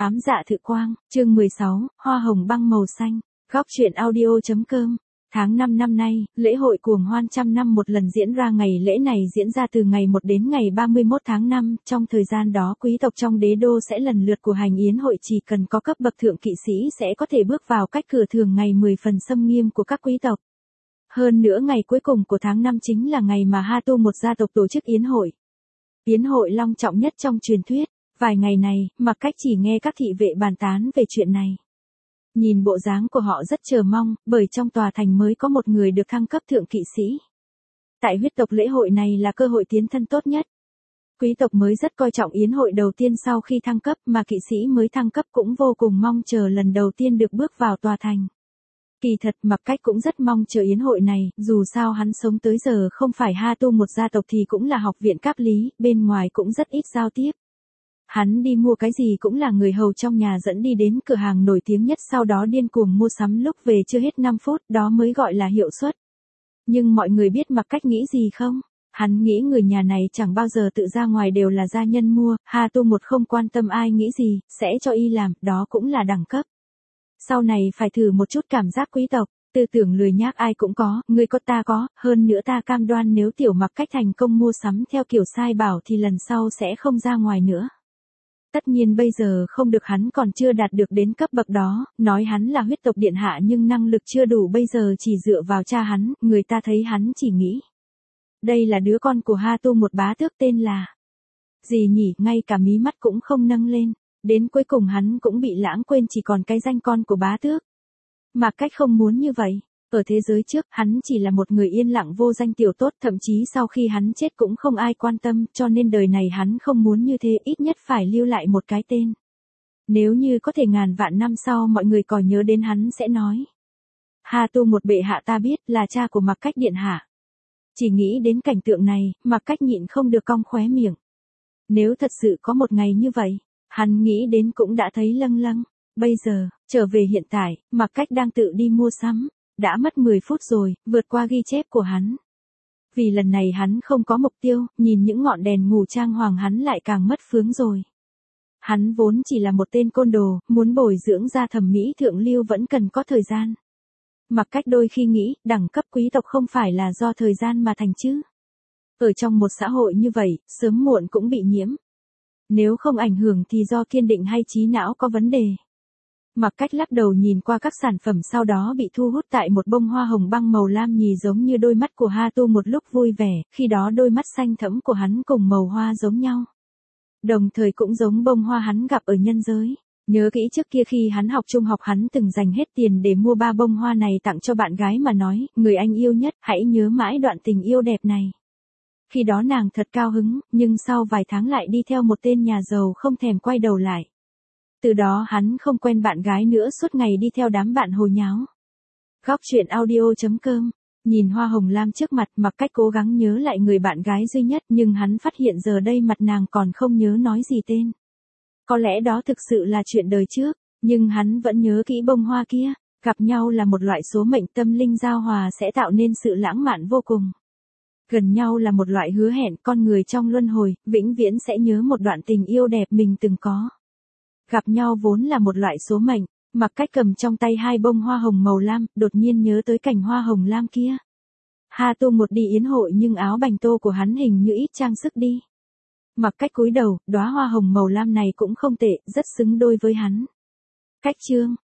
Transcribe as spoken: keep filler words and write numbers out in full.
Ám dạ thự quang, chương mười sáu, hoa hồng băng màu xanh, góc truyện audio.com. Tháng năm năm nay, lễ hội cuồng hoan trăm năm một lần diễn ra. Ngày lễ này diễn ra từ ngày một đến ngày ba mươi mốt tháng năm, trong thời gian đó quý tộc trong đế đô sẽ lần lượt của hành yến hội, chỉ cần có cấp bậc thượng kỵ sĩ sẽ có thể bước vào cách cửa thường ngày mười phần xâm nghiêm của các quý tộc. Hơn nữa ngày cuối cùng của tháng năm chính là ngày mà Ha Tu một gia tộc tổ chức yến hội. Yến hội long trọng nhất trong truyền thuyết. Vài ngày này, Mặc Cách chỉ nghe các thị vệ bàn tán về chuyện này. Nhìn bộ dáng của họ rất chờ mong, bởi trong tòa thành mới có một người được thăng cấp thượng kỵ sĩ. Tại huyết tộc lễ hội này là cơ hội tiến thân tốt nhất. Quý tộc mới rất coi trọng yến hội đầu tiên sau khi thăng cấp, mà kỵ sĩ mới thăng cấp cũng vô cùng mong chờ lần đầu tiên được bước vào tòa thành. Kỳ thật Mặc Cách cũng rất mong chờ yến hội này, dù sao hắn sống tới giờ không phải Ha Tu một gia tộc thì cũng là học viện Cáp Lý, bên ngoài cũng rất ít giao tiếp. Hắn đi mua cái gì cũng là người hầu trong nhà dẫn đi đến cửa hàng nổi tiếng nhất, sau đó điên cuồng mua sắm, lúc về chưa hết năm phút, đó mới gọi là hiệu suất. Nhưng mọi người biết Mặc Cách nghĩ gì không? Hắn nghĩ người nhà này chẳng bao giờ tự ra ngoài, đều là gia nhân mua, Ha Tu một không quan tâm ai nghĩ gì, sẽ cho y làm, đó cũng là đẳng cấp. Sau này phải thử một chút cảm giác quý tộc, tư tưởng lười nhác ai cũng có, người có ta có, hơn nữa ta cam đoan nếu tiểu Mặc Cách thành công mua sắm theo kiểu sai bảo thì lần sau sẽ không ra ngoài nữa. Tất nhiên bây giờ không được, hắn còn chưa đạt được đến cấp bậc đó, nói hắn là huyết tộc điện hạ nhưng năng lực chưa đủ, bây giờ chỉ dựa vào cha hắn, người ta thấy hắn chỉ nghĩ. Đây là đứa con của Ha Tu một bá tước tên là gì nhỉ, ngay cả mí mắt cũng không nâng lên, đến cuối cùng hắn cũng bị lãng quên, chỉ còn cái danh con của bá tước. Mặc Cách không muốn như vậy. Ở thế giới trước, hắn chỉ là một người yên lặng vô danh tiểu tốt, thậm chí sau khi hắn chết cũng không ai quan tâm, cho nên đời này hắn không muốn như thế, ít nhất phải lưu lại một cái tên. Nếu như có thể ngàn vạn năm sau mọi người còn nhớ đến hắn sẽ nói: Ha Tu một bệ hạ ta biết, là cha của Mặc Cách điện hạ. Chỉ nghĩ đến cảnh tượng này, Mặc Cách nhịn không được cong khóe miệng. Nếu thật sự có một ngày như vậy, hắn nghĩ đến cũng đã thấy lâng lâng. Bây giờ, trở về hiện tại, Mặc Cách đang tự đi mua sắm. Đã mất mười phút rồi, vượt qua ghi chép của hắn. Vì lần này hắn không có mục tiêu, nhìn những ngọn đèn ngủ trang hoàng hắn lại càng mất phương rồi. Hắn vốn chỉ là một tên côn đồ, muốn bồi dưỡng ra thẩm mỹ thượng lưu vẫn cần có thời gian. Mặc Cách đôi khi nghĩ, đẳng cấp quý tộc không phải là do thời gian mà thành chứ. Ở trong một xã hội như vậy, sớm muộn cũng bị nhiễm. Nếu không ảnh hưởng thì do kiên định hay trí não có vấn đề. Mặc Cách lắc đầu nhìn qua các sản phẩm, sau đó bị thu hút tại một bông hoa hồng băng màu lam nhì giống như đôi mắt của Ha Tu một lúc vui vẻ, khi đó đôi mắt xanh thẫm của hắn cùng màu hoa giống nhau. Đồng thời cũng giống bông hoa hắn gặp ở nhân giới. Nhớ kỹ trước kia khi hắn học trung học hắn từng dành hết tiền để mua ba bông hoa này tặng cho bạn gái mà nói, người anh yêu nhất, hãy nhớ mãi đoạn tình yêu đẹp này. Khi đó nàng thật cao hứng, nhưng sau vài tháng lại đi theo một tên nhà giàu không thèm quay đầu lại. Từ đó hắn không quen bạn gái nữa, suốt ngày đi theo đám bạn hồ nháo. Góc truyện audio.com. Nhìn hoa hồng lam trước mặt, Mặc Cách cố gắng nhớ lại người bạn gái duy nhất, nhưng hắn phát hiện giờ đây mặt nàng còn không nhớ nói gì tên. Có lẽ đó thực sự là chuyện đời trước, nhưng hắn vẫn nhớ kỹ bông hoa kia. Gặp nhau là một loại số mệnh, tâm linh giao hòa sẽ tạo nên sự lãng mạn vô cùng. Gần nhau là một loại hứa hẹn, con người trong luân hồi, vĩnh viễn sẽ nhớ một đoạn tình yêu đẹp mình từng có. Gặp nhau vốn là một loại số mệnh. Mặc Cách cầm trong tay hai bông hoa hồng màu lam, đột nhiên nhớ tới cành hoa hồng lam kia. Ha Tu một đi yến hội nhưng áo bành tô của hắn hình như ít trang sức đi. Mặc Cách cúi đầu, đóa hoa hồng màu lam này cũng không tệ, rất xứng đôi với hắn. Cách chương,